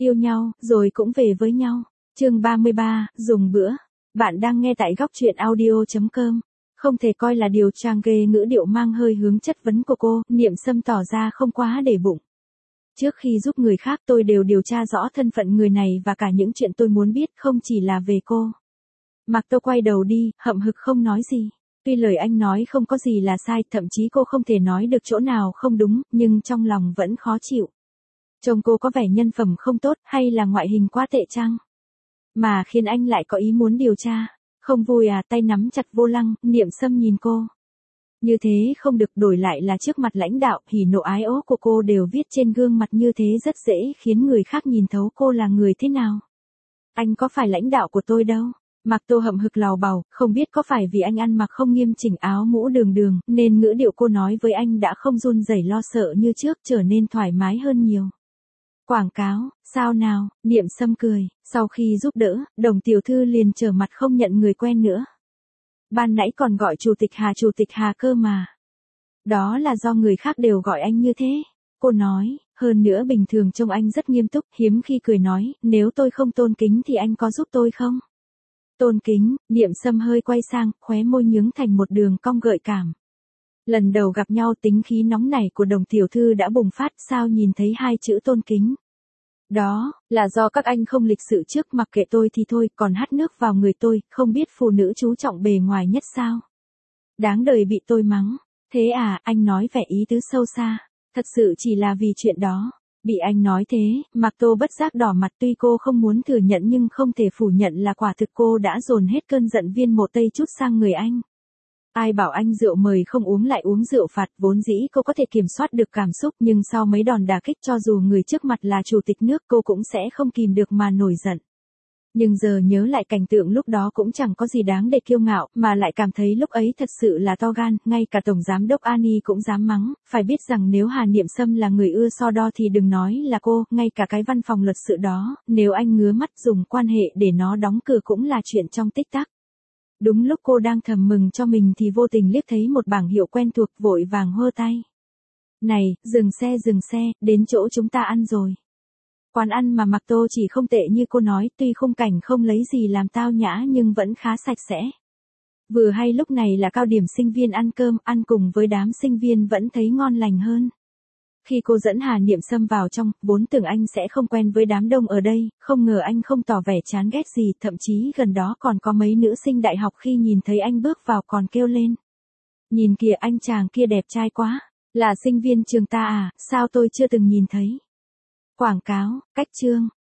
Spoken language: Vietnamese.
Yêu nhau, rồi cũng về với nhau. Chương 33, dùng bữa. Bạn đang nghe tại góc truyện audio.com. Không thể coi là điều trang ghê, ngữ điệu mang hơi hướng chất vấn của cô, Niệm Sâm tỏ ra không quá để bụng. Trước khi giúp người khác tôi đều điều tra rõ thân phận người này và cả những chuyện tôi muốn biết không chỉ là về cô. Mạc Tô quay đầu đi, hậm hực không nói gì. Tuy lời anh nói không có gì là sai, thậm chí cô không thể nói được chỗ nào không đúng, nhưng trong lòng vẫn khó chịu. Trông cô có vẻ nhân phẩm không tốt hay là ngoại hình quá tệ chăng? Mà khiến anh lại có ý muốn điều tra. Không vui à? Tay nắm chặt vô lăng, Niệm Sâm nhìn cô. Như thế không được, đổi lại là trước mặt lãnh đạo, hỉ nộ ái ố của cô đều viết trên gương mặt, như thế rất dễ khiến người khác nhìn thấu cô là người thế nào. Anh có phải lãnh đạo của tôi đâu. Mạc Tô hậm hực lào bào, không biết có phải vì anh ăn mặc không nghiêm chỉnh, áo mũ đường đường, nên ngữ điệu cô nói với anh đã không run rẩy lo sợ như trước, trở nên thoải mái hơn nhiều. Quảng cáo, sao nào? Niệm Sâm cười, sau khi giúp đỡ, Đồng tiểu thư liền trở mặt không nhận người quen nữa. Ban nãy còn gọi chủ tịch Hà cơ mà. Đó là do người khác đều gọi anh như thế. Cô nói, hơn nữa bình thường trông anh rất nghiêm túc, hiếm khi cười nói, nếu tôi không tôn kính thì anh có giúp tôi không? Tôn kính, Niệm Sâm hơi quay sang, khóe môi nhướng thành một đường cong gợi cảm. Lần đầu gặp nhau tính khí nóng nảy của Đồng tiểu thư đã bùng phát, sao nhìn thấy hai chữ tôn kính. Đó, là do các anh không lịch sự trước, mặc kệ tôi thì thôi, còn hắt nước vào người tôi, không biết phụ nữ chú trọng bề ngoài nhất sao. Đáng đời bị tôi mắng. Thế à, anh nói vẻ ý tứ sâu xa. Thật sự chỉ là vì chuyện đó. Bị anh nói thế, Mạc Tô bất giác đỏ mặt, tuy cô không muốn thừa nhận nhưng không thể phủ nhận là quả thực cô đã dồn hết cơn giận viên mộ Tây chút sang người anh. Ai bảo anh rượu mời không uống lại uống rượu phạt, vốn dĩ cô có thể kiểm soát được cảm xúc, nhưng sau mấy đòn đả kích cho dù người trước mặt là chủ tịch nước cô cũng sẽ không kìm được mà nổi giận. Nhưng giờ nhớ lại cảnh tượng lúc đó cũng chẳng có gì đáng để kiêu ngạo, mà lại cảm thấy lúc ấy thật sự là to gan, ngay cả Tổng Giám đốc Ani cũng dám mắng, phải biết rằng nếu Hà Niệm Sâm là người ưa so đo thì đừng nói là cô, ngay cả cái văn phòng luật sự đó, nếu anh ngứa mắt dùng quan hệ để nó đóng cửa cũng là chuyện trong tích tắc. Đúng lúc cô đang thầm mừng cho mình thì vô tình liếc thấy một bảng hiệu quen thuộc, vội vàng hơ tay. Này, dừng xe, đến chỗ chúng ta ăn rồi. Quán ăn mà Mạc Tô chỉ không tệ như cô nói, tuy khung cảnh không lấy gì làm tao nhã nhưng vẫn khá sạch sẽ. Vừa hay lúc này là cao điểm sinh viên ăn cơm, ăn cùng với đám sinh viên vẫn thấy ngon lành hơn. Khi cô dẫn Hà Niệm Sâm vào trong, vốn tưởng anh sẽ không quen với đám đông ở đây, không ngờ anh không tỏ vẻ chán ghét gì, thậm chí gần đó còn có mấy nữ sinh đại học khi nhìn thấy anh bước vào còn kêu lên. Nhìn kìa, anh chàng kia đẹp trai quá, là sinh viên trường ta à, sao tôi chưa từng nhìn thấy. Quảng cáo, cách chương,